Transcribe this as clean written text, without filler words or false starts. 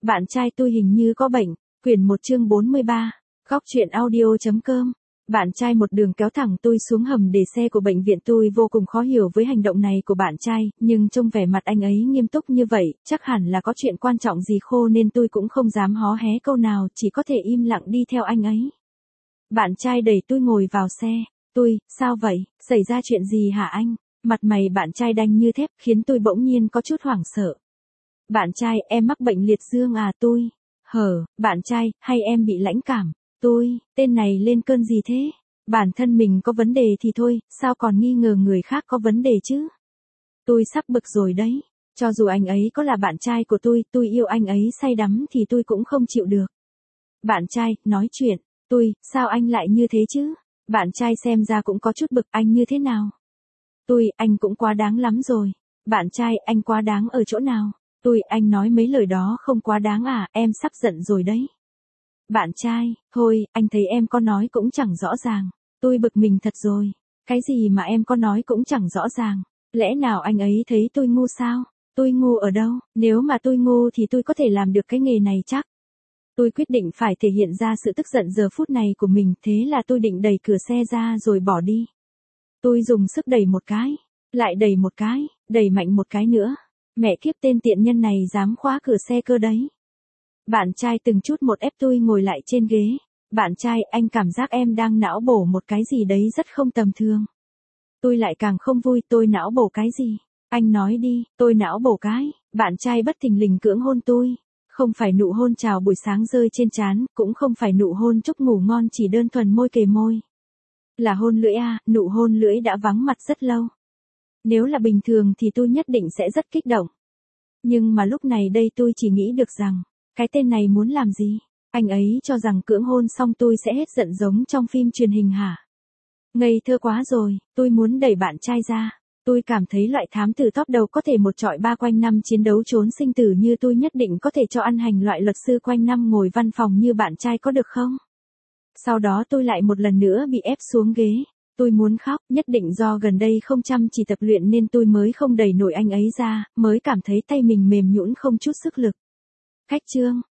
Bạn trai tôi hình như có bệnh. Quyển 1 chương 43. Góc truyện audio.com. Bạn trai một đường kéo thẳng tôi xuống hầm để xe của bệnh viện. Tôi vô cùng khó hiểu với hành động này của bạn trai, nhưng trông vẻ mặt anh ấy nghiêm túc như vậy, chắc hẳn là có chuyện quan trọng gì khô nên tôi cũng không dám hó hé câu nào, chỉ có thể im lặng đi theo anh ấy. Bạn trai đẩy tôi ngồi vào xe. Tôi, sao vậy, xảy ra chuyện gì hả anh? Mặt mày bạn trai đanh như thép khiến tôi bỗng nhiên có chút hoảng sợ. Bạn trai, em mắc bệnh liệt dương à? Tôi, bạn trai, hay em bị lãnh cảm? Tôi, tên này lên cơn gì thế? Bản thân mình có vấn đề thì thôi, sao còn nghi ngờ người khác có vấn đề chứ? Tôi sắp bực rồi đấy. Cho dù anh ấy có là bạn trai của tôi yêu anh ấy say đắm thì tôi cũng không chịu được. Bạn trai, nói chuyện. Tôi, sao anh lại như thế chứ? Bạn trai xem ra cũng có chút bực, anh như thế nào? Tôi, anh cũng quá đáng lắm rồi. Bạn trai, anh quá đáng ở chỗ nào? Tôi, anh nói mấy lời đó không quá đáng à, em sắp giận rồi đấy. Bạn trai, thôi, anh thấy em có nói cũng chẳng rõ ràng. Tôi bực mình thật rồi. Cái gì mà em có nói cũng chẳng rõ ràng. Lẽ nào anh ấy thấy tôi ngu sao? Tôi ngu ở đâu? Nếu mà tôi ngu thì tôi có thể làm được cái nghề này chắc. Tôi quyết định phải thể hiện ra sự tức giận giờ phút này của mình, thế là tôi định đẩy cửa xe ra rồi bỏ đi. Tôi dùng sức đẩy một cái, lại đẩy một cái, đẩy mạnh một cái nữa. Mẹ kiếp, tên tiện nhân này dám khóa cửa xe cơ đấy. Bạn trai từng chút một ép tôi ngồi lại trên ghế. Bạn trai, anh cảm giác em đang não bổ một cái gì đấy rất không tầm thường. Tôi lại càng không vui, tôi não bổ cái gì? Anh nói đi, tôi não bổ cái. Bạn trai bất thình lình cưỡng hôn tôi. Không phải nụ hôn chào buổi sáng rơi trên trán, cũng không phải nụ hôn chúc ngủ ngon, chỉ đơn thuần môi kề môi. Là hôn lưỡi à, nụ hôn lưỡi đã vắng mặt rất lâu. Nếu là bình thường thì tôi nhất định sẽ rất kích động. Nhưng mà lúc này đây tôi chỉ nghĩ được rằng, cái tên này muốn làm gì? Anh ấy cho rằng cưỡng hôn xong tôi sẽ hết giận giống trong phim truyền hình hả? Ngây thơ quá rồi, tôi muốn đẩy bạn trai ra. Tôi cảm thấy loại thám tử top đầu có thể một trọi ba quanh năm chiến đấu trốn sinh tử như tôi nhất định có thể cho ăn hành loại luật sư quanh năm ngồi văn phòng như bạn trai có được không? Sau đó tôi lại một lần nữa bị ép xuống ghế. Tôi muốn khóc, nhất định do gần đây không chăm chỉ tập luyện nên tôi mới không đẩy nổi anh ấy ra, mới cảm thấy tay mình mềm nhũn không chút sức lực. Khách trương,